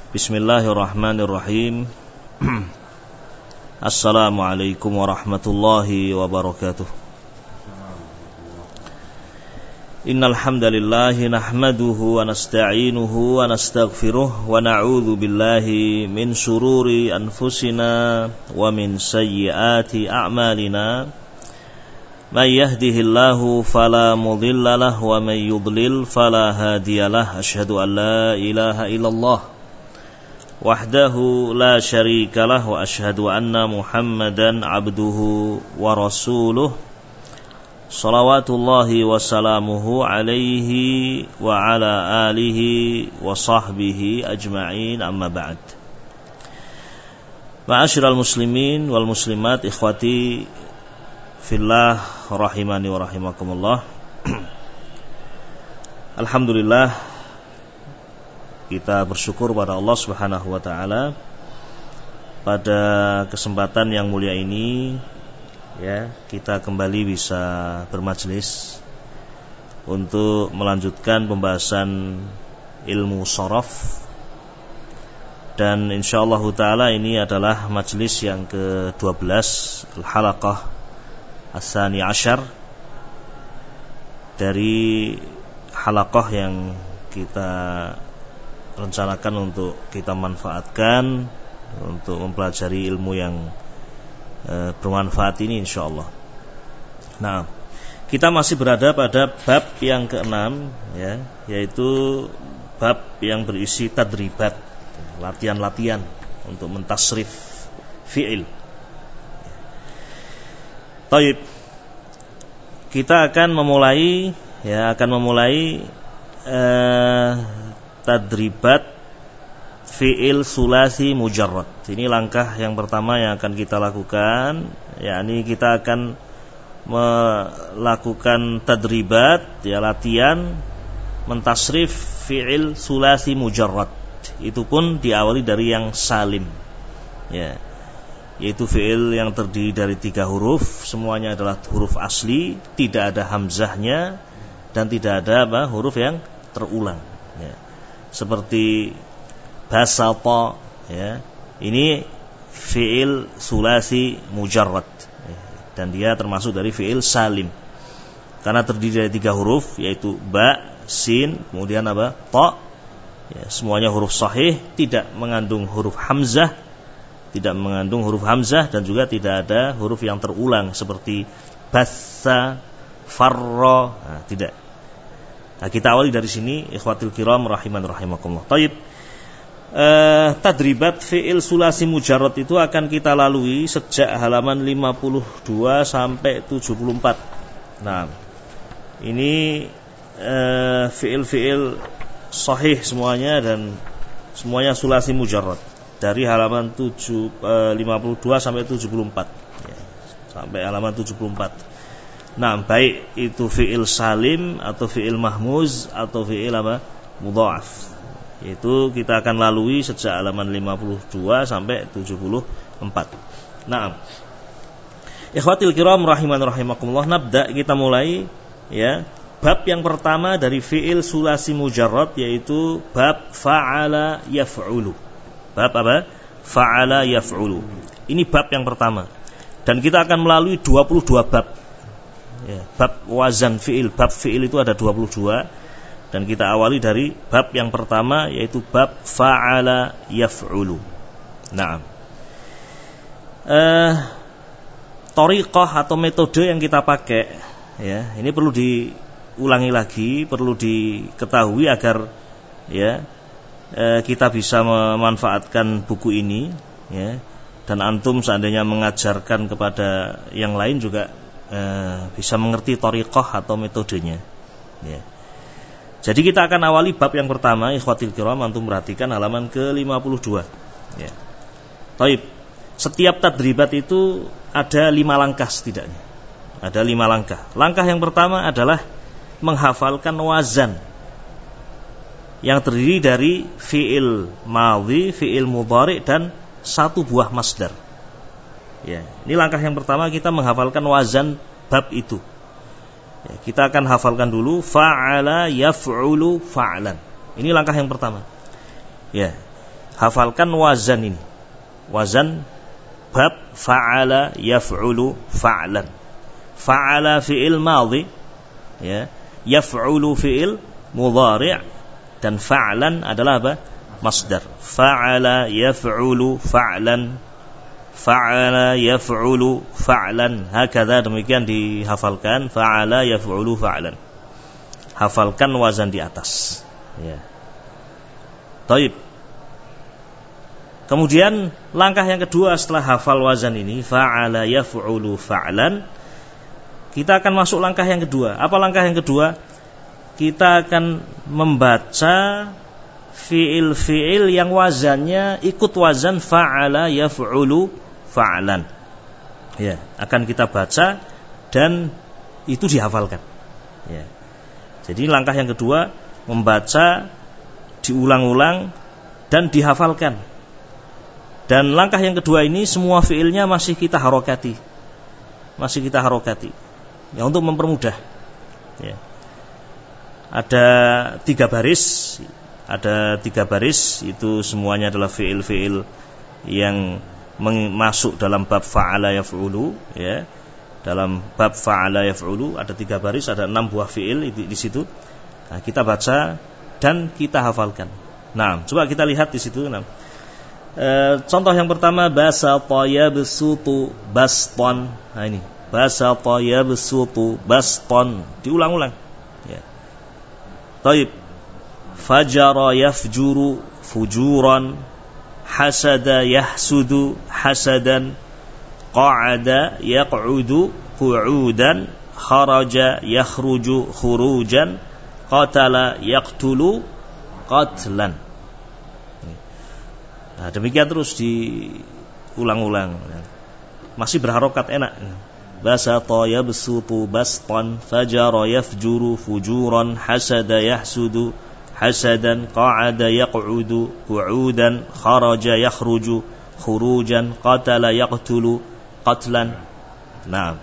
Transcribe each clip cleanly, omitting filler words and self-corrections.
Bismillahirrahmanirrahim. Assalamualaikum warahmatullahi wabarakatuh. Innal hamdalillahi nahmaduhu wa nasta'inuhu wa nastaghfiruh wa na'udzu billahi min shururi anfusina wa min sayyiati a'malina. May yahdihillahu fala mudilla lahu wa may yudlil fala hadiyalah. Asyhadu an la ilaha illallah wahdahu la syarika lah wa asyhadu anna Muhammadan abduhu wa rasuluh. Salawatullahi wa salamuhu alaihi wa ala alihi wa sahbihi ajma'in, amma ba'd. Ma'asyiral muslimin wal muslimat, ikhwati fillah rahimani wa rahimakumullah. Alhamdulillah, kita bersyukur pada Allah Subhanahu wa taala pada kesempatan yang mulia ini, ya, kita kembali bisa bermajlis untuk melanjutkan pembahasan ilmu sharaf, dan insyaallah taala ini adalah majlis yang ke-12, al-halaqah as-sani asyar dari halaqah yang kita rencanakan untuk kita manfaatkan untuk mempelajari ilmu yang bermanfaat ini insyaallah. Nah, kita masih berada pada bab yang ke-6, ya, yaitu bab yang berisi tadribat, latihan-latihan untuk mentasrif fi'il. Baik, kita akan memulai tadribat fi'il sulasi mujarrad. Ini langkah yang pertama yang akan kita lakukan, yakni kita akan melakukan tadribat, ya, latihan mentasrif fi'il sulasi mujarrad. Itu pun diawali dari yang salim, ya, yaitu fi'il yang terdiri dari 3 huruf, semuanya adalah huruf asli, tidak ada hamzahnya dan tidak ada huruf yang terulang, ya. Seperti basata, ya, ini fi'il sulasi mujarrad, ya, dan dia termasuk dari fi'il salim karena terdiri dari 3 huruf, yaitu ba, sin, kemudian ta, ya, semuanya huruf sahih, tidak mengandung huruf hamzah, dan juga tidak ada huruf yang terulang seperti bassa, farra, nah, tidak. Nah, kita awali dari sini, ikhwatul kiram rahiman rahimakumullah. Baik, tadribat fi'il sulasi mujarrad itu akan kita lalui sejak halaman 52 sampai 74. Nah, ini fi'il sahih semuanya dan semuanya sulasi mujarrad dari halaman 52 sampai 74, ya, sampai halaman 74. Nah, baik itu fi'il salim atau fi'il mahmuz atau fi'il mudha'af, yaitu kita akan lalui sejak halaman 52 sampai 74. Nah, ikhwatil kiram rahiman rahimakumullah, nabda, kita mulai, ya, bab yang pertama dari fi'il sulasi mujarrad, yaitu bab fa'ala yaf'ulu. Bab apa? Fa'ala yaf'ulu. Ini bab yang pertama, dan kita akan melalui 22 bab. Ya, bab wazan fi'il, bab fi'il itu ada 22, dan kita awali dari bab yang pertama, yaitu bab fa'ala yaf'ulu. Nah, thariqah atau metode yang kita pakai, ya, ini perlu diulangi lagi, perlu diketahui agar, ya, kita bisa memanfaatkan buku ini, ya, dan antum seandainya mengajarkan kepada yang lain juga bisa mengerti thariqah atau metodenya, ya. Jadi kita akan awali bab yang pertama, ikhwatil kiram, antum perhatikan halaman ke-52, ya. Baik, setiap tadribat itu ada 5 langkah setidaknya. Ada 5 langkah. Langkah yang pertama adalah menghafalkan wazan yang terdiri dari fi'il madhi, fi'il mudhari, dan 1 buah masdar. Ya, ini langkah yang pertama, kita menghafalkan wazan bab itu. Ya, kita akan hafalkan dulu fa'ala yaf'ulu fa'lan. Ini langkah yang pertama. Ya. hafalkan wazan ini. Wazan bab fa'ala yaf'ulu fa'lan. Fa'ala fi'il madhi, ya. Yaf'ulu fi'il mudhari', dan fa'lan adalah apa? Masdar. Fa'ala yaf'ulu fa'lan. Fa'ala yaf'ulu fa'lan. Hakadha, demikian dihafalkan. Fa'ala yaf'ulu fa'lan. Hafalkan wazan di atas, ya. Taib. Kemudian langkah yang kedua setelah hafal wazan ini, fa'ala yaf'ulu fa'lan, kita akan masuk langkah yang kedua. Apa langkah yang kedua? Kita akan membaca fi'il-fi'il yang wazannya ikut wazan fa'ala yaf'ulu fa'lan. Ya, akan kita baca dan itu dihafalkan. Ya. Jadi langkah yang kedua, membaca, diulang-ulang dan dihafalkan. Dan langkah yang kedua ini semua fiilnya masih kita harokati. Masih kita harokati. Ya, untuk mempermudah. Ya. Ada 3 baris. Ada 3 baris, itu semuanya adalah fiil-fiil yang masuk dalam bab fa'ala yaf'ulu, ya. Dalam bab fa'ala yaf'ulu ada 3 baris, ada 6 buah fiil di situ. Nah, kita baca dan kita hafalkan. Nah, coba kita lihat di situ. Nah, contoh yang pertama, basata yabsutu baston. Nah ini, basata yabsutu baston, diulang-ulang. Ya. Taib. Fajara yafjuru fujuran, hasada yahsudu hasadan, qa'ada yaq'udu qu'udan, kharaja yakhruju khurujan, qatala yaqtulu qatlan. Nah, demikian terus diulang-ulang. Masih berharokat, enak. Basata yabsutu bastan, fajara yafjuru fujuran, hasada yahsudu hasadan, qa'ada yaq'udu qu'udan, kharaja yakhruju khurujan, qatala yaqtulu qatlan. Nah,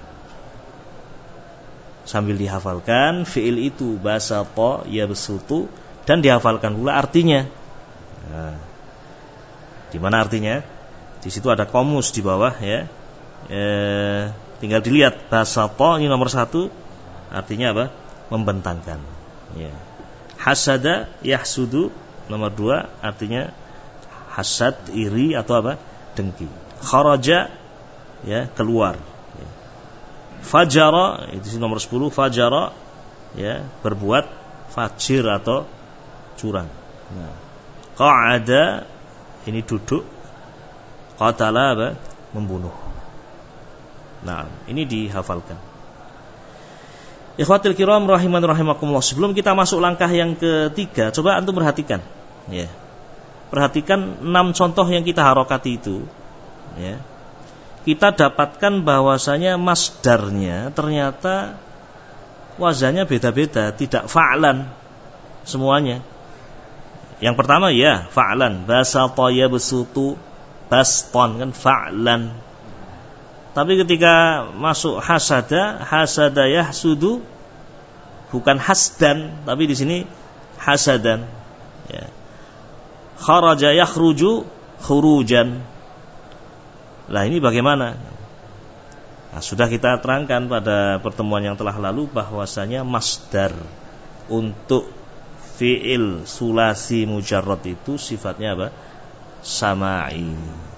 sambil dihafalkan fiil itu basata yabsutu dan dihafalkan pula artinya. Nah, di mana artinya? Di situ ada komus di bawah, ya. Tinggal dilihat. Basata ini nomor 1, artinya apa? Membentangkan. Ya. Hasada yahsudu nomor 2, artinya hasad, iri atau apa? Dengki. Kharaja, ya, keluar. Ya. Fajara itu nomor 10, fajara, ya, berbuat fajir atau curang. Nah. Qa'ada ini duduk, qatala apa? Membunuh. Nah, ini dihafalkan. Ikhwatul kiram rahiman rahimakumullah. Sebelum kita masuk langkah yang ketiga, coba antum perhatikan, ya. Perhatikan 6 contoh yang kita harokati itu, ya. Kita dapatkan bahwasanya masdarnya ternyata wazannya beda-beda, tidak fa'lan semuanya. Yang pertama, ya, fa'lan. Basata yabsutu baston, kan fa'lan. Tapi ketika masuk hasada, hasada yahsudu, bukan hasdan, tapi di sini hasadan. Ya. Kharaja yakhruju khurujan. Lah ini bagaimana? Nah, sudah kita terangkan pada pertemuan yang telah lalu bahwasanya masdar untuk fi'il sulasi mujarrad itu sifatnya apa? Sama'i.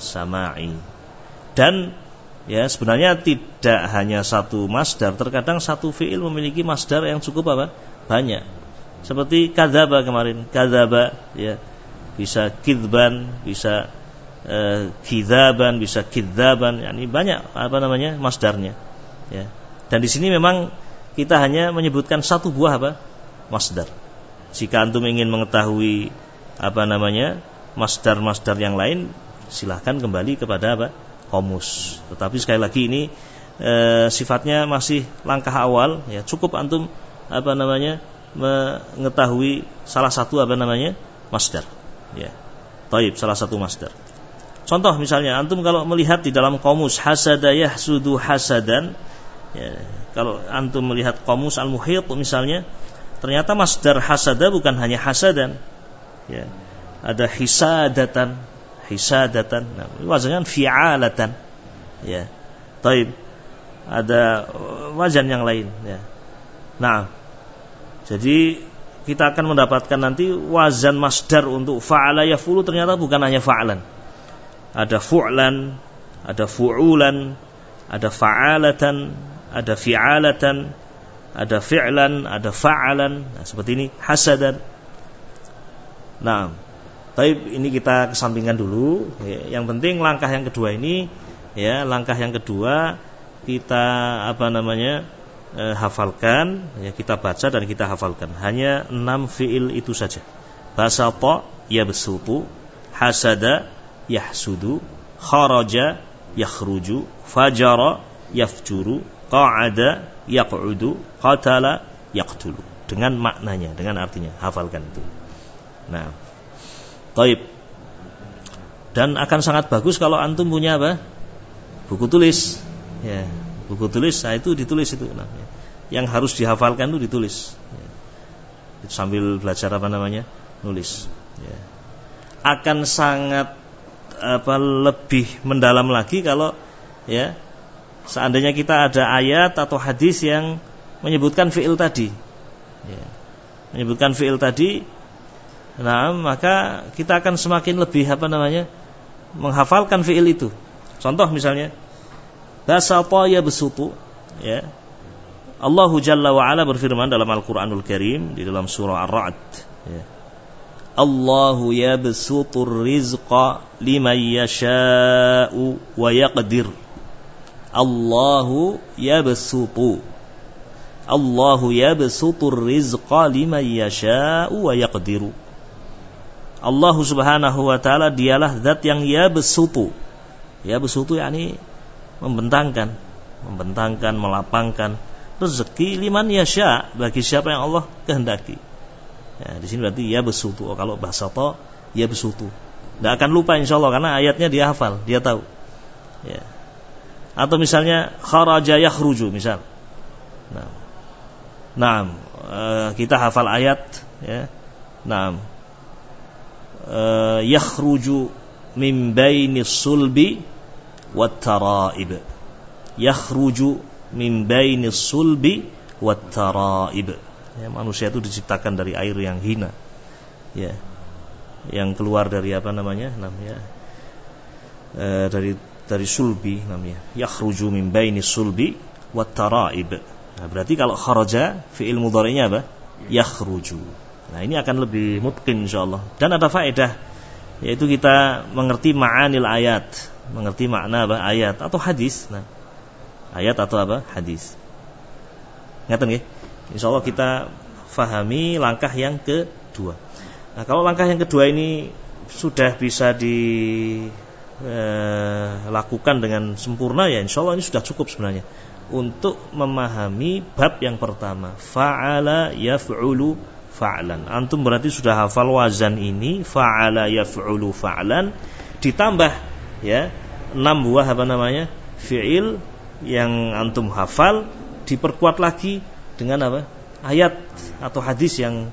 Dan ya, sebenarnya tidak hanya satu masdar, terkadang satu fi'il memiliki masdar yang cukup apa? Banyak. Seperti kadzaba kemarin, kadzaba, ya, bisa kidzban, bisa kidzaban, bisa kidzaban, yani banyak apa namanya masdarnya. Ya. Dan di sini memang kita hanya menyebutkan satu buah apa? Masdar. Jika antum ingin mengetahui apa namanya masdar-masdar yang lain, silahkan kembali kepada apa? Komus. Tetapi sekali lagi ini sifatnya masih langkah awal, ya. Cukup antum apa namanya mengetahui salah satu apa namanya masdar, ya. Taib, salah satu masdar. Contoh misalnya antum kalau melihat di dalam komus hasada yahsudu hasadan, ya, kalau antum melihat komus al-muhit misalnya, ternyata masdar hasada bukan hanya hasadan, ya. ada hisadatan. Nah, wazannya fi'alatan. Ya. Taib. Ada wazan yang lain, ya. Nah, jadi kita akan mendapatkan nanti wazan masdar untuk fa'ala yaf'ulu ternyata bukan hanya fa'alan. Ada fu'lan, ada fu'ulan, ada fa'alatan, ada fi'alatan, ada fi'lan, ada fa'alan. Nah, seperti ini hasadan. Nah, baik, ini kita kesampingkan dulu. Ya, yang penting langkah yang kedua ini, ya, langkah yang kedua kita hafalkan, ya, kita baca dan kita hafalkan. Hanya 6 fi'il itu saja. Basata yabsutu, hasada yahsudu, kharaja yakhruju, fajara yafjuru, qa'ada yaq'udu, qatala yaqtulu. Dengan maknanya, dengan artinya, hafalkan itu. Nah, taib. Dan akan sangat bagus kalau antum punya apa? Buku tulis. Ya, buku tulis, nah itu ditulis itu. Nah, ya. Yang harus dihafalkan itu ditulis. Ya. Sambil belajar nulis. Ya. Akan sangat lebih mendalam lagi kalau, ya, seandainya kita ada ayat atau hadis yang menyebutkan fi'il tadi. Ya. Menyebutkan fi'il tadi. Nah, maka kita akan semakin lebih menghafalkan fi'il itu. Contoh misalnya, basata yabsutu, ya. Allah Jalla wa Ala berfirman dalam Al-Qur'anul Karim di dalam surah Ar-Ra'd, ya. Allahu yabsutur rizqa liman yasha'u wa yaqdir. Allahu yabsutur rizqa liman yasha'u wa yaqdiru. Allah Subhanahu wa ta'ala dialah zat yang yabsutu. Yabsutu yakni membentangkan, melapangkan rezeki liman yasha, bagi siapa yang Allah kehendaki. Ya, di sini berarti yabsutu. Kalau basata yabsutu. Tidak akan lupa insyaallah karena ayatnya dia hafal, dia tahu. Ya. Atau misalnya kharaja yakhruju misal. Nah, kita hafal ayat, ya. Nah, yakhruju min bainis sulbi wat taraib. Yakhruju min bainis sulbi wat taraib. Ya, manusia itu diciptakan dari air yang hina. Ya. Yang keluar dari dari sulbi namanya. Yakhruju min bainis sulbi wat taraib. Nah, berarti kalau kharaja fi'il mudhari'nya apa? Yakhruju. Nah, ini akan lebih mutqin insyaallah. Dan ada faedah, yaitu kita mengerti ma'anil ayat, mengerti makna ayat atau hadis. Nah, ayat atau hadis. Ngaten nggih? Insyaallah kita fahami langkah yang kedua. Nah, kalau langkah yang kedua ini sudah bisa dilakukan dengan sempurna, ya insyaallah ini sudah cukup sebenarnya untuk memahami bab yang pertama, fa'ala yaf'ulu fa'lan. Antum berarti sudah hafal wazan ini, fa'ala yaf'ulu fa'lan, ditambah, ya, 6 buah fi'il yang antum hafal, diperkuat lagi dengan ayat atau hadis yang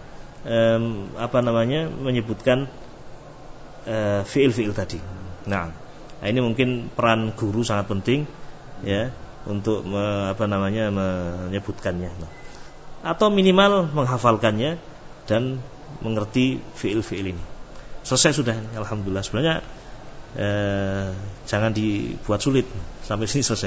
menyebutkan fi'il tadi. Nah, ini mungkin peran guru sangat penting, ya, untuk menyebutkannya, atau minimal menghafalkannya dan mengerti fi'il ini. Selesai sudah, alhamdulillah. Sebenarnya jangan dibuat sulit, sampai sini selesai.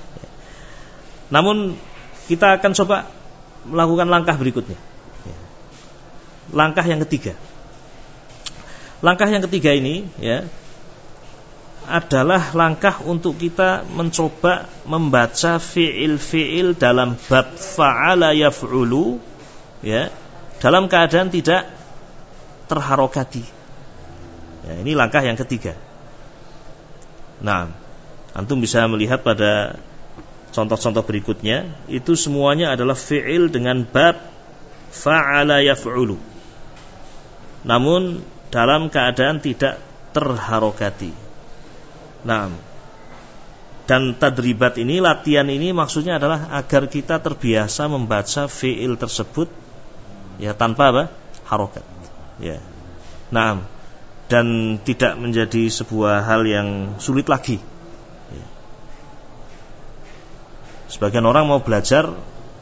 Namun kita akan coba melakukan langkah berikutnya. Langkah yang ketiga. Langkah yang ketiga ini, ya, adalah langkah untuk kita mencoba membaca fi'il dalam bab fa'ala yaf'ulu, ya, dalam keadaan tidak terharokati. Ya, ini langkah yang ketiga. Nah, antum bisa melihat pada contoh-contoh berikutnya, itu semuanya adalah fi'il dengan bab fa'ala yaf'ulu, namun dalam keadaan tidak terharokati. Nah, dan tadribat ini, latihan ini maksudnya adalah agar kita terbiasa membaca fi'il tersebut, ya, tanpa harokat. Ya. Nah, dan tidak menjadi sebuah hal yang sulit lagi. Sebagian orang mau belajar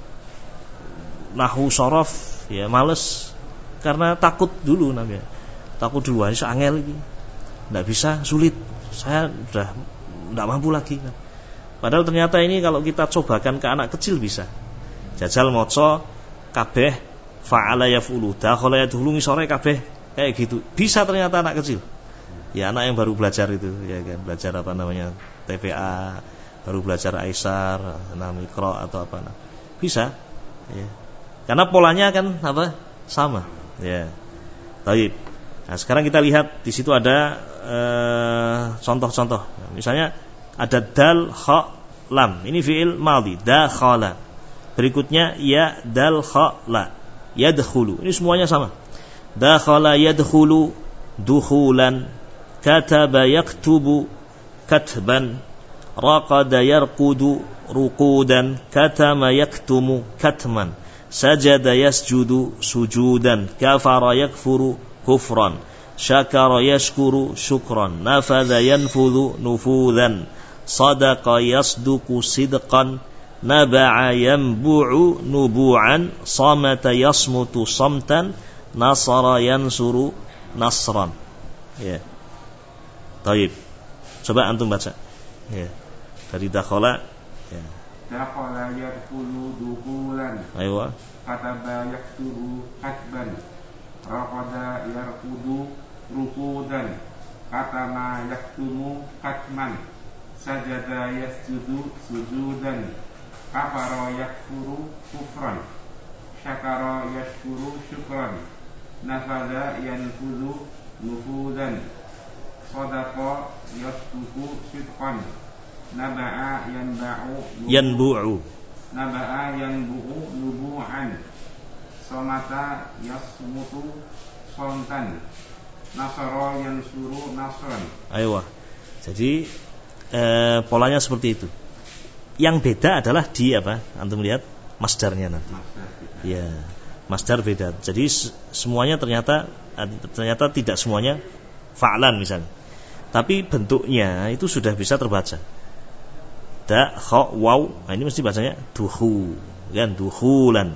nahwu shorof, ya males karena takut dulu namanya. Takut dulu, ini angel ini, tidak bisa, sulit. Saya sudah tidak mampu lagi. Padahal ternyata ini kalau kita cobakan ke anak kecil bisa. Jajal moco kabeh fa'ala yaf'ulu, dakhala yadkhulu ngisore kabeh kayak gitu. Bisa ternyata anak kecil. Ya anak yang baru belajar itu, ya kan, belajar apa namanya TPA, baru belajar Aisar, Mikro atau apa, bisa, ya. Karena polanya kan apa sama, ya. Baik. Nah sekarang kita lihat di situ ada contoh-contoh. Misalnya ada dal, kha, lam. Ini fiil madhi, dakhala. Berikutnya ya, dal, kha, la. Yadkhulu. Ini semuanya sama. Dakhala yadkhulu dukhulan, kataba yaktubu katban, raqada yarqudu ruqudan, katama yaktumu katman, sajada yasjudu sujudan, kafara yakfuru kufran, syakara yashkuru syukran, nafadha yanfudhu nufudhan, sadaqa yasduku sidqan, naba'a yanbu'u nubu'an, samata yasmutu samtan, nasara yansuru nasran. Ya. Taib. Coba antum baca. Ya. Dari dakhala, ya. Dakhala yadkhulu dukhulan. Aywa. Kataba yaktubu katban. Raqada yarqudu ruqudan. Katama yaktumu katman. Sajada yasjudu sujudan. Kafara yakfuru kufran. Syakara yashkuru syukran. Nafadha yanfudhu nufudan. Sadaqa yasduku sidqan. Naba'a yanbu'u nubu'an. Somata yasmutu sontan. Nasara yansuru nasran. Aywa. Jadi polanya seperti itu. Yang beda adalah di apa? Antum lihat masdarnya nanti. Ya, masdar beda. Jadi semuanya ternyata tidak semuanya fa'lan misalnya. Tapi bentuknya itu sudah bisa terbaca. Da, kha, waw. Nah, ini mesti bacanya duhu, kan, duhulan,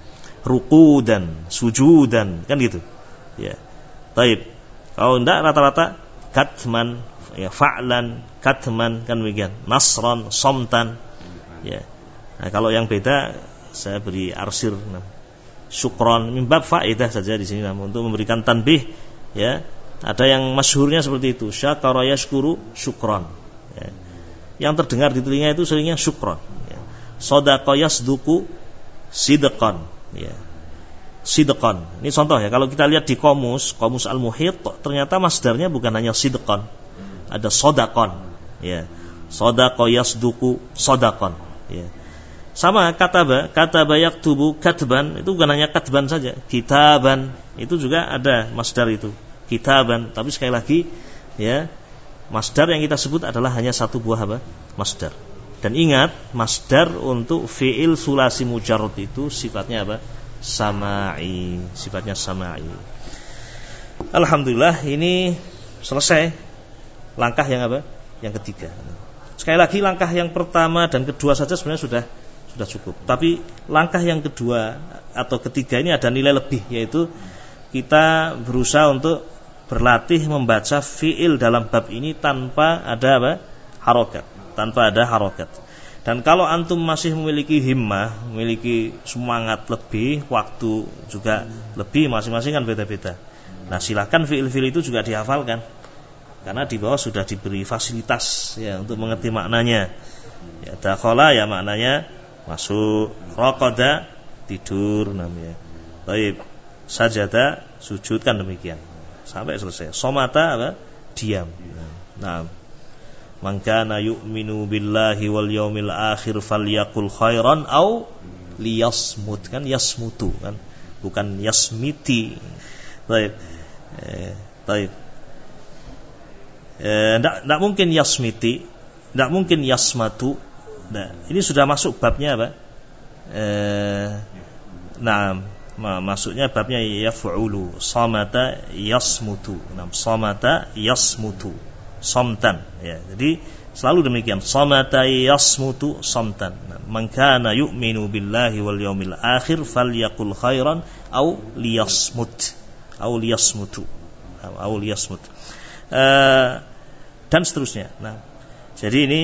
ruqudan, sujudan, kan gitu. Ya. Baik. Kalau enggak rata-rata katman, ya, fa'lan, katman, kan demikian. Nasran, somtan. Ya. Nah, kalau yang beda saya beri arsir, syukron, mimbab faedah saja di sini untuk memberikan tanbih, ya. Ada yang masyhurnya seperti itu, syakara yashkuru syukron, ya. Yang terdengar di telinga itu seringnya syukron, ya. Shadaqa yasduku sidqan, ya. Sidqan. Ini contoh ya, kalau kita lihat di Qamus Al-Muhit, ternyata masdarnya bukan hanya sidqan, ada sodaqan, ya. Shadaqa yasduku sodaqan, ya. Sama kataba yaktubu katban, itu bukan hanya katban saja, kitaban, itu juga ada masdar itu, kitaban. Tapi sekali lagi, ya, masdar yang kita sebut adalah hanya satu buah apa? Masdar. Dan ingat, masdar untuk fi'il sulasi mujarrad itu sifatnya apa? Sama'i, sifatnya sama'i. Alhamdulillah, ini selesai langkah yang apa? Yang ketiga. Sekali lagi, langkah yang pertama dan kedua saja sebenarnya sudah cukup. Tapi langkah yang kedua atau ketiga ini ada nilai lebih, yaitu kita berusaha untuk berlatih membaca fi'il dalam bab ini tanpa ada apa? Harokat, tanpa ada harokat. Dan kalau antum masih memiliki himmah, memiliki semangat lebih, waktu juga lebih, masing-masing kan beda-beda. Nah, silakan fi'il-fi'il itu juga dihafalkan, karena di bawah sudah diberi fasilitas, ya, untuk mengerti maknanya. Ya, dakhala ya maknanya masuk, raqada tidur namanya. Baik, sajada sujud, kan demikian. Sampai selesai. Somata apa? Diam. Nah, man kana yu'minu billahi wal yaumil akhir falyaqul khairan aw liyasmut, kan yasmutu, kan bukan yasmiti. Baik. Baik. Enggak mungkin yasmiti, enggak mungkin yasmatu. Nah, ini sudah masuk babnya apa? Nah, Maksudnya babnya yaf'ulu, samata yasmutu. Samata yasmutu, samtan ya. Jadi selalu demikian, samata yasmutu samtan. Man kana yu'minu billahi wal yawmil akhir falyaqul khairan aw liyasmut aw liyasmutu aw liyasmut. Dan seterusnya. Nah, jadi ini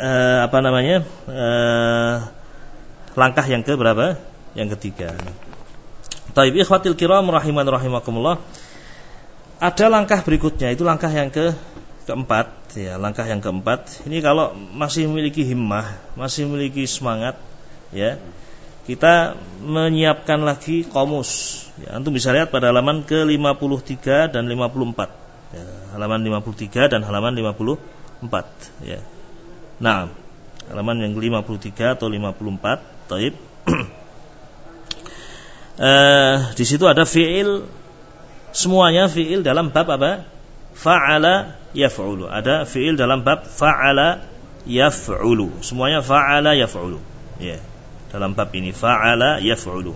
langkah yang ke berapa? Yang ketiga. Baik, ikhwatil kiram rahiman rahimakumullah. Ada langkah berikutnya, itu langkah yang keempat ya, langkah yang keempat. Ini kalau masih memiliki himmah, masih memiliki semangat ya, kita menyiapkan lagi qamus. Ya, antum bisa lihat pada halaman ke-53 dan 54. Ya, halaman 53 dan halaman 54 ya. Nah, halaman yang 53 atau 54, taib. Di situ ada fiil, semuanya fiil dalam bab apa? Fa'ala yaf'ulu. Ada fiil dalam bab fa'ala yaf'ulu. Semuanya fa'ala yaf'ulu. Ya, dalam bab ini fa'ala yaf'ulu.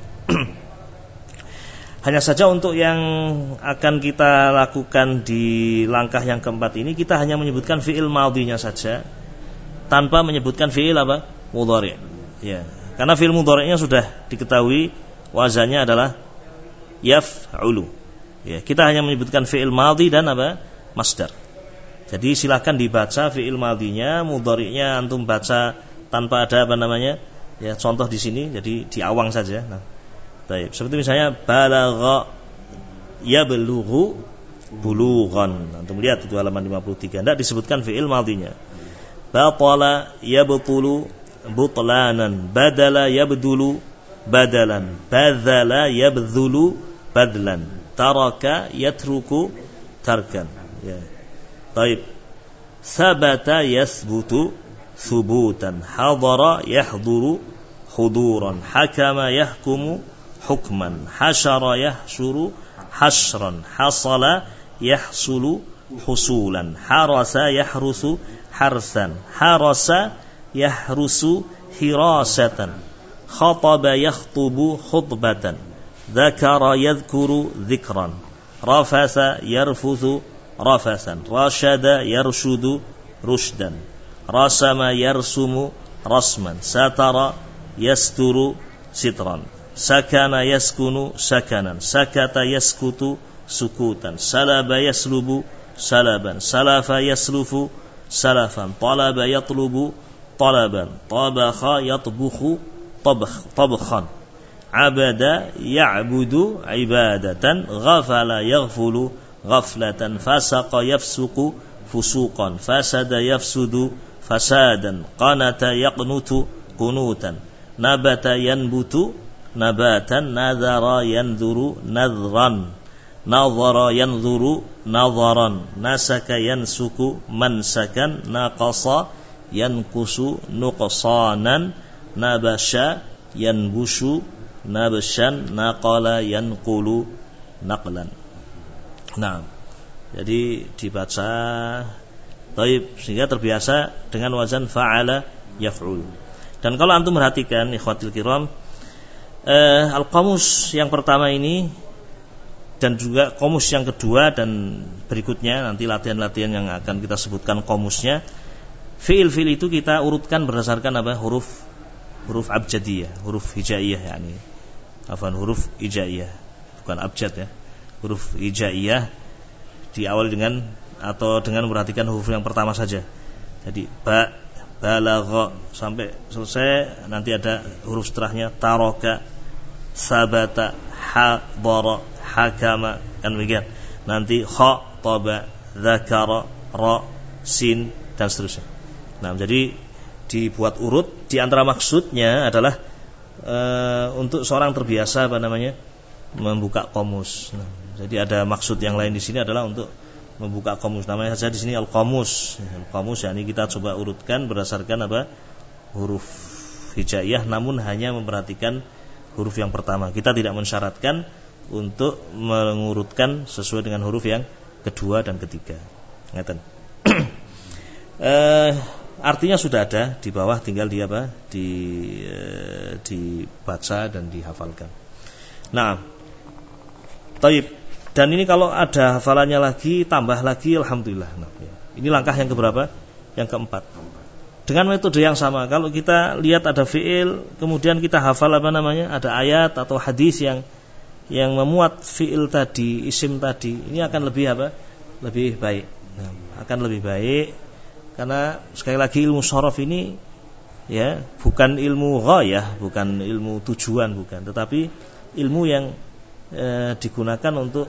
Hanya saja untuk yang akan kita lakukan di langkah yang keempat ini, kita hanya menyebutkan fiil madhinya saja, tanpa menyebutkan fiil apa? Mudhari'. Ya, karena fiil mudhari'nya sudah diketahui wazannya adalah yaf'ulu. Ya, kita hanya menyebutkan fiil madhi dan apa? Masdar. Jadi silakan dibaca fiil madhinya, mudhari'nya antum baca tanpa ada ya, contoh di sini, jadi diawang saja. Nah, baik. Seperti misalnya balagha yablughu bulughan. Antum lihat itu halaman 53. Tidak disebutkan fiil madhinya. Batala yabtulu butlanan, badala yabdulu badalan, badala yabdhulu badlan, taraka yatruku tarkan. Ya. Baik. Sabata yasbutu thubutan, hadara yahduru huduran, hakama yahkumu hukman, hasyara yahsyuru hasyran, hasala yahsulu husulan, harasa yahrusu harsan, harasa yahrusu hirasatan, khataba yakhtubu khutbatan, dzakara yadhkuru dzikran, rafasa yarfuthu rafasan, rasyada yarshudu rushdan, rasama yarsumu rasman, satara yasturu sitran, sakana yaskunu sakanan, sakata yaskutu sukutan, salaba yaslubu salaban, salafa yaslufu salafan, talaba yatlubu talaban, tabakha yatbukhu tabkhan, abada ya'budu ibadatan, ghafala yaghfulu ghaflatan, fasaqa yafsuqu fusuqan, fasada yafsudu fasadan, qanata yaqnutu qunutan, nabata yanbutu nabatan, nadhara yanzuru nadhran, nadhara yanzuru nadharan, nasaka yansuku mansakan, naqasa yankusu nuqsanan, nabasha yanbushu nabshan, naqala yanqulu naqlan. Nah, jadi dibaca taib sehingga terbiasa dengan wazan fa'ala yaf'ul. Dan kalau antum perhatikan ikhwatil kiram, al-qamus yang pertama ini dan juga qamus yang kedua dan berikutnya, nanti latihan-latihan yang akan kita sebutkan qamusnya, fiil-fiil itu kita urutkan berdasarkan apa? Huruf abjadiyah, huruf hijaiyah, yakni huruf hijaiyah, bukan abjad ya. Huruf hijaiyah diawali dengan atau dengan memperhatikan huruf yang pertama saja. Jadi ba, balagha sampai selesai, nanti ada huruf setelahnya, taraka, sabata, hadara, hakama, kan begitu. Nanti kha, taba, dzakara, ra, sin dan seterusnya. Nah, jadi dibuat urut. Di antara maksudnya adalah untuk seorang terbiasa membuka qamus. Nah, jadi ada maksud yang lain di sini adalah untuk membuka qamus. Namanya saja di sini al-qamus. Al-qamus yakni kita coba urutkan berdasarkan huruf hijaiyah, namun hanya memperhatikan huruf yang pertama. Kita tidak mensyaratkan untuk mengurutkan sesuai dengan huruf yang kedua dan ketiga. Ngeten. Artinya sudah ada di bawah, tinggal dibaca dan dihafalkan. Nah, taib. Dan ini kalau ada hafalannya lagi, tambah lagi, alhamdulillah. Nah, ya. Ini langkah yang keberapa? Yang keempat. Dengan metode yang sama, kalau kita lihat ada fi'il, kemudian kita hafal ada ayat atau hadis yang memuat fi'il tadi, isim tadi, ini akan lebih lebih baik. Nah, akan lebih baik karena sekali lagi ilmu shorof ini ya bukan ilmu ghayah, bukan ilmu tujuan, bukan, tetapi ilmu yang digunakan untuk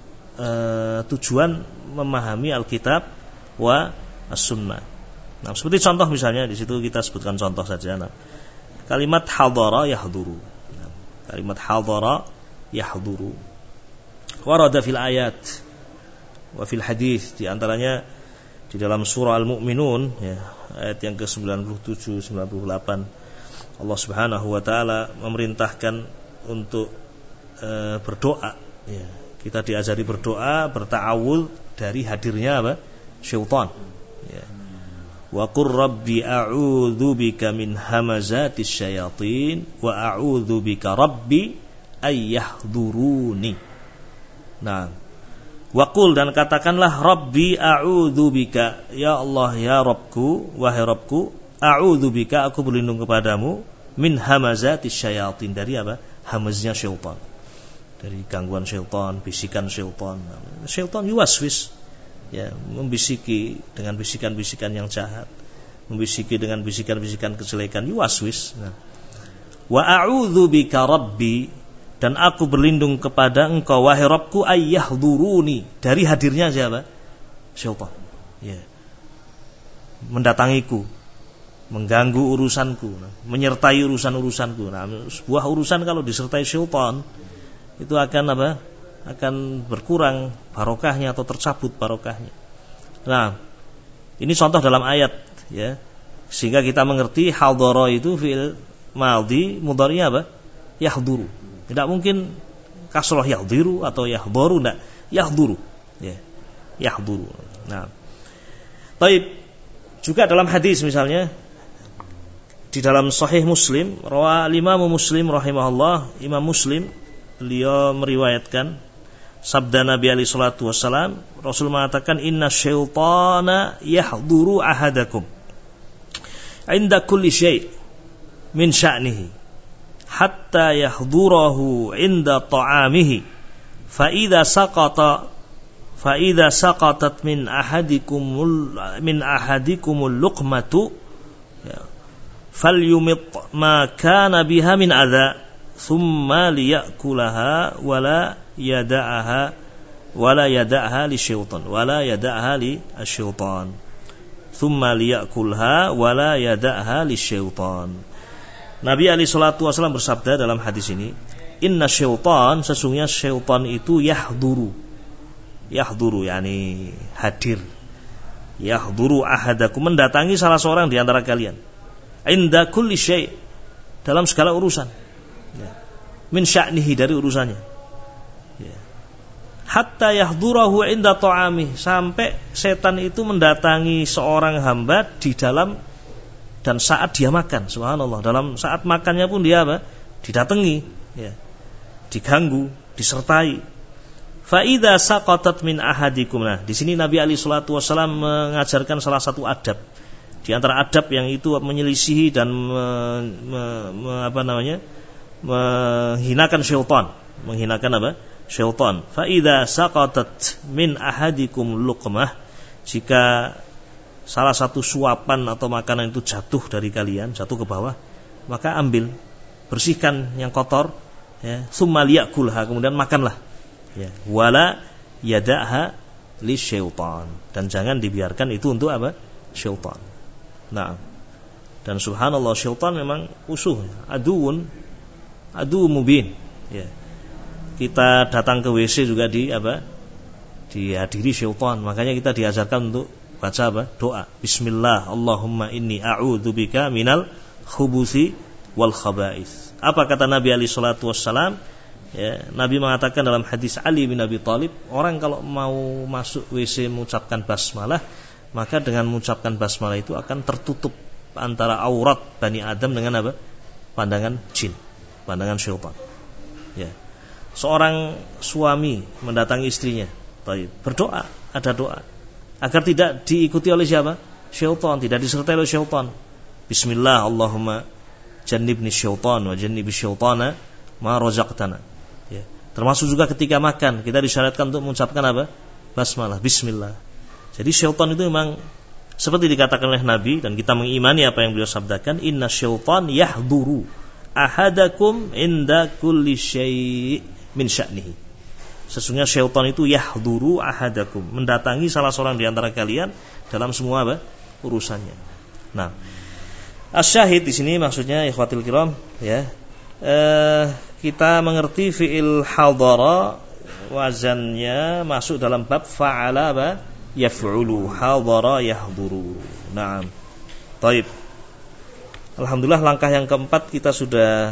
tujuan memahami Alkitab wa as-sunnah. Nah, seperti contoh misalnya di situ kita sebutkan contoh saja. Nah, kalimat hadara yahduru. Nah, kalimat hadara yahduru. Warada fil ayat wa fil hadis, di antaranya di dalam surah Al-Mu'minun ya, ayat yang ke-97 98 Allah Subhanahu wa taala memerintahkan untuk berdoa ya. Kita diajari berdoa, berta'awudz dari hadirnya syaitan ya. Wa qur rabbi a'udzu bika min hamazatis syayatin wa a'udzu bika rabbi ayyahduruni. Nah, wa qul, dan katakanlah rabbi a'udzu bika, ya Allah ya Rabbku, wahai Rabbku, a'udzu bika, aku berlindung kepadamu, min hamazatis syayatin, dari hamaznya syaitan, dari gangguan syaitan, bisikan syaitan. Syaitan yuwaswis ya, membisiki dengan bisikan-bisikan yang jahat, membisiki dengan bisikan-bisikan kejelekan, yuwaswis. Nah, wa a'udzu bika rabbi, dan aku berlindung kepada engkau wahai Rabbku, ayyahduruni, dari hadirnya siapa? Syaitan ya, mendatangiku, mengganggu urusanku, menyertai urusan-urusanku. Nah, sebuah urusan kalau disertai syaitan itu akan akan berkurang barokahnya atau tercabut barokahnya. Nah, ini contoh dalam ayat ya, sehingga kita mengerti hadara itu fi'il madhi mudhari'nya yahduru. Tidak mungkin kasrah yahdiru atau yahdaru, enggak, yahduru ya, yahduru. Nah, baik, juga dalam hadis misalnya di dalam Sahih Muslim, rawa Imam Muslim rahimahullah, Imam Muslim beliau meriwayatkan sabda Nabi alaihi salatu wassalam, Rasul mengatakan, inna syaitana yahduru ahadakum inda kulli syai' min sya'nihi hatta yahdurahu inda ta'amihi fa idza saqatat min ahadikumul luqmatu falyumit ma kana biha min adza thumma liya'kulaha wala yada'aha lisyaitan wala yada'aha lisyaitan thumma liya'kulha wala yada'aha lisyaitan. Nabi alaihi salatu wasallam bersabda dalam hadis ini, inna syaitan, sesungguhnya syaitan itu yahduru yani hadir, yahduru ahadakum, mendatangi salah seorang di antara kalian, inda kulli syai', dalam segala urusan ya, min sya'nihi, dari urusannya ya. Hatta yahdurahu inda ta'ami, sampai setan itu mendatangi seorang hamba di dalam dan saat dia makan. Subhanallah, dalam saat makannya pun dia didatangi ya, diganggu, disertai. Fa idza saqatat min ahadikum. Nah, di sini Nabi alaihi salatu wasallam mengajarkan salah satu adab di antara adab yang itu menyelisihi dan menghinakan syaitan, syaitan. Fa idza saqatat min ahadikum luqmah, jika salah satu suapan atau makanan itu jatuh dari kalian, jatuh ke bawah, maka ambil, bersihkan yang kotor ya, summa liya'kulha, kemudian makanlah ya, wala yada'ha lisyaitan, dan jangan dibiarkan itu untuk syaitan. Nah, dan subhanallah, syaitan memang usuh, adu mubin ya. Kita datang ke WC juga dihadiri syaitan. Makanya kita diajarkan untuk baca doa, bismillah Allahumma inni a'udzubika minal khubuthi wal khaba'ith. Apa kata Nabi alaihi salatu wassalam ya, Nabi mengatakan dalam hadis Ali bin Abi Thalib, orang kalau mau masuk WC mengucapkan basmalah, maka dengan mengucapkan basmalah itu akan tertutup antara aurat Bani Adam dengan pandangan jin, pandangan syaitan ya. seorang suami mendatangi istrinya, berdoa, ada doa agar tidak diikuti oleh siapa? Syaitan, tidak disertai oleh syaitan. Bismillah, Allahumma jannibni syaitan wa jannibi syaitana ma razaqtana. Ya. Termasuk juga ketika makan, kita disyaratkan untuk mengucapkan apa? Basmalah, bismillah. Jadi syaitan itu memang seperti dikatakan oleh Nabi, dan kita mengimani apa yang beliau sabdakan, inna syaitan yahduru ahadakum inda kulli syai' min sya'nihi. Sesungguhnya syaitan itu yahduru ahadakum, mendatangi salah seorang di antara kalian dalam semua apa? Urusannya. Nah, asyahid di sini maksudnya ikhwatil kiram, ya. Kita mengerti fi'il hadara wazannya masuk dalam bab fa'ala apa? Yaf'ulu, hadara yahduru. Naam. Baik. Alhamdulillah langkah yang keempat kita sudah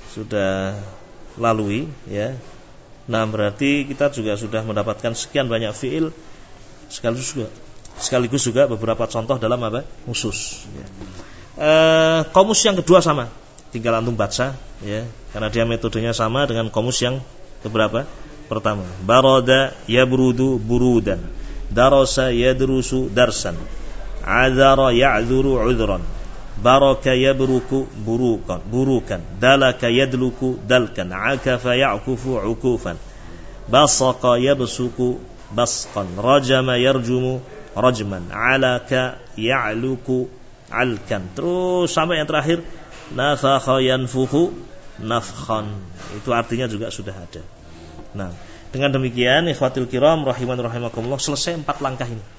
lalui, ya. Nah, berarti kita juga sudah mendapatkan sekian banyak fi'il sekaligus juga beberapa contoh dalam apa? Khusus, ya. Komus yang kedua sama, tinggal antum baca, ya, karena dia metodenya sama dengan komus yang keberapa? Pertama. Barada yabrudu burudan, darasa yadrusu darsan, azara ya'zuru udran, baraka yabruku burukan, dalaka yadluku dalkan, akafa ya'kufu ukufan, basaqa yabsuku basqan, rajama yarjumu rajman, alaka ya'luku alkan. Terus sampai yang terakhir, nafakha yanfukhu nafkhan. Itu artinya juga sudah ada. Nah, dengan demikian ikhwatul kiram rahiman rahimakumullah, selesai 4 langkah ini.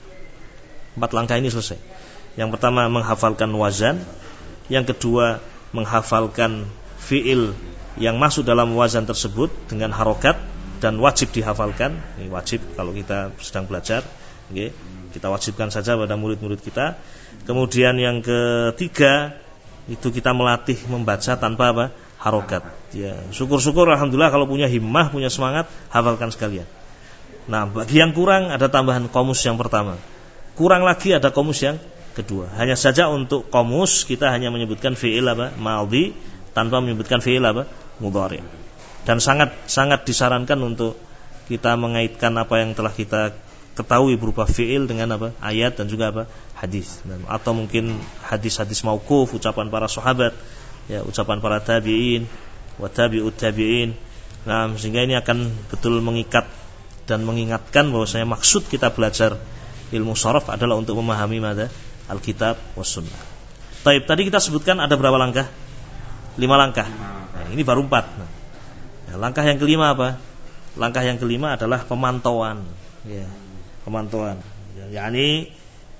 4 langkah ini selesai. Yang pertama menghafalkan wazan, yang kedua menghafalkan fiil yang masuk dalam wazan tersebut dengan harokat dan wajib dihafalkan. Ini wajib kalau kita sedang belajar, okay. Kita wajibkan saja pada murid-murid kita. Kemudian yang ketiga itu kita melatih membaca tanpa apa? Harokat. Ya, syukur-syukur alhamdulillah kalau punya himmah, punya semangat, hafalkan sekalian. Nah, bagi yang kurang ada tambahan komus yang pertama. Kurang lagi ada komus yang kedua. Hanya saja untuk komus kita hanya menyebutkan fi'il apa? Madhi tanpa menyebutkan fi'il apa? Mudhari'. Dan sangat disarankan untuk kita mengaitkan apa yang telah kita ketahui berupa fi'il dengan apa? Ayat dan juga apa? Hadis. Atau mungkin hadis-hadis mauquf, ucapan para sahabat, ya, ucapan para tabi'in wa tabi'ut tabi'in. Nah, sehingga ini akan betul mengikat dan mengingatkan bahwasanya maksud kita belajar ilmu sharaf adalah untuk memahami mada Alkitab was sunnah. Baik, tadi kita sebutkan ada berapa langkah? 5 langkah. Nah, ini baru 4. Nah, langkah yang kelima apa? Langkah yang kelima adalah pemantauan. Ya, pemantauan. yakni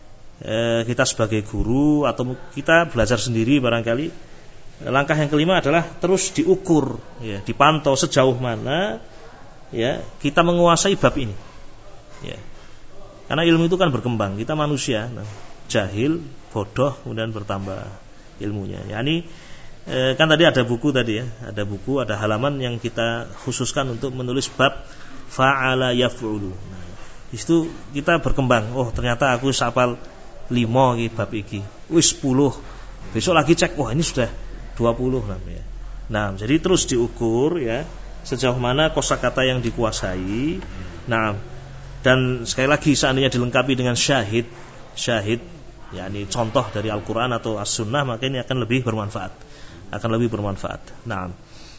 kita sebagai guru atau kita belajar sendiri barangkali, langkah yang kelima adalah terus diukur, ya, dipantau sejauh mana ya kita menguasai bab ini, ya. Karena ilmu itu kan berkembang, kita manusia, jahil, bodoh, kemudian bertambah ilmunya. Yani kan tadi ada buku tadi ya, ada halaman yang kita khususkan untuk menulis bab fa'ala yaf'ulu. Nah, di situ kita berkembang. Oh, ternyata aku hafal 5 iki bab iki. Wis 10. Besok lagi cek, wah ini sudah 20 namanya. Nah, jadi terus diukur ya sejauh mana kosakata yang dikuasai. Nah, dan sekali lagi seandainya dilengkapi dengan syahid, yakni contoh dari Al-Qur'an atau As-Sunnah, maka ini akan lebih bermanfaat. Nah,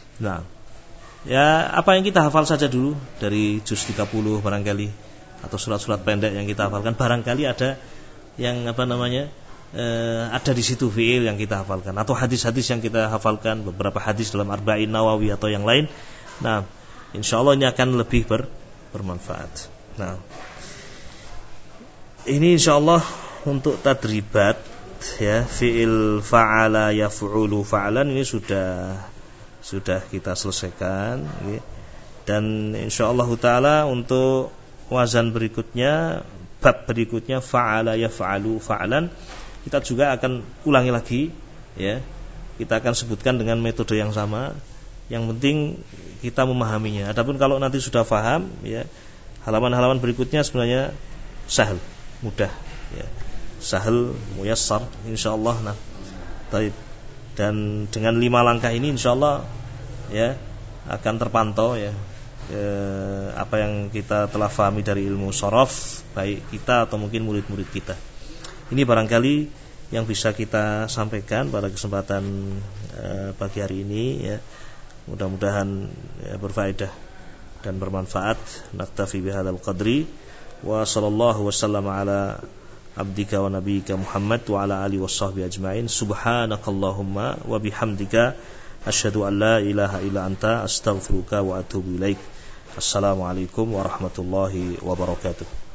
ya apa yang kita hafal saja dulu dari juz 30 barangkali, atau surat-surat pendek yang kita hafalkan, barangkali ada yang ada di situ fi'il yang kita hafalkan, atau hadis-hadis yang kita hafalkan, beberapa hadis dalam Arba'in Nawawi atau yang lain. Nah, insyaallah ini akan lebih bermanfaat. Nah, ini insyaallah untuk tadribat ya, fi'il fa'ala yaf'ulu fa'alan ini sudah kita selesaikan ya. Dan insyaallah taala untuk wazan berikutnya, bab berikutnya fa'ala yaf'alu fa'alan, kita juga akan ulangi lagi ya. Kita akan sebutkan dengan metode yang sama. Yang penting kita memahaminya. Adapun kalau nanti sudah paham ya, halaman-halaman berikutnya sebenarnya sahal, mudah ya. Sahal, muyassar insyaallah. Nah, baik. Dan dengan 5 langkah ini insyaallah ya akan terpantau ya apa yang kita telah fahami dari ilmu shorof, baik kita atau mungkin murid-murid kita. Ini barangkali yang bisa kita sampaikan pada kesempatan pagi hari ini ya. Mudah-mudahan berfaedah dan bermanfaat. Naktafi bihadzal qadri wa sallallahu wasallam ala abdika wa nabiyyika Muhammad wa ala alihi washabbihi ajmain. Subhanakallahumma wa bihamdika asyhadu an la ilaha illa anta astaghfiruka wa atubu ilaik. Assalamualaikum warahmatullahi wabarakatuh.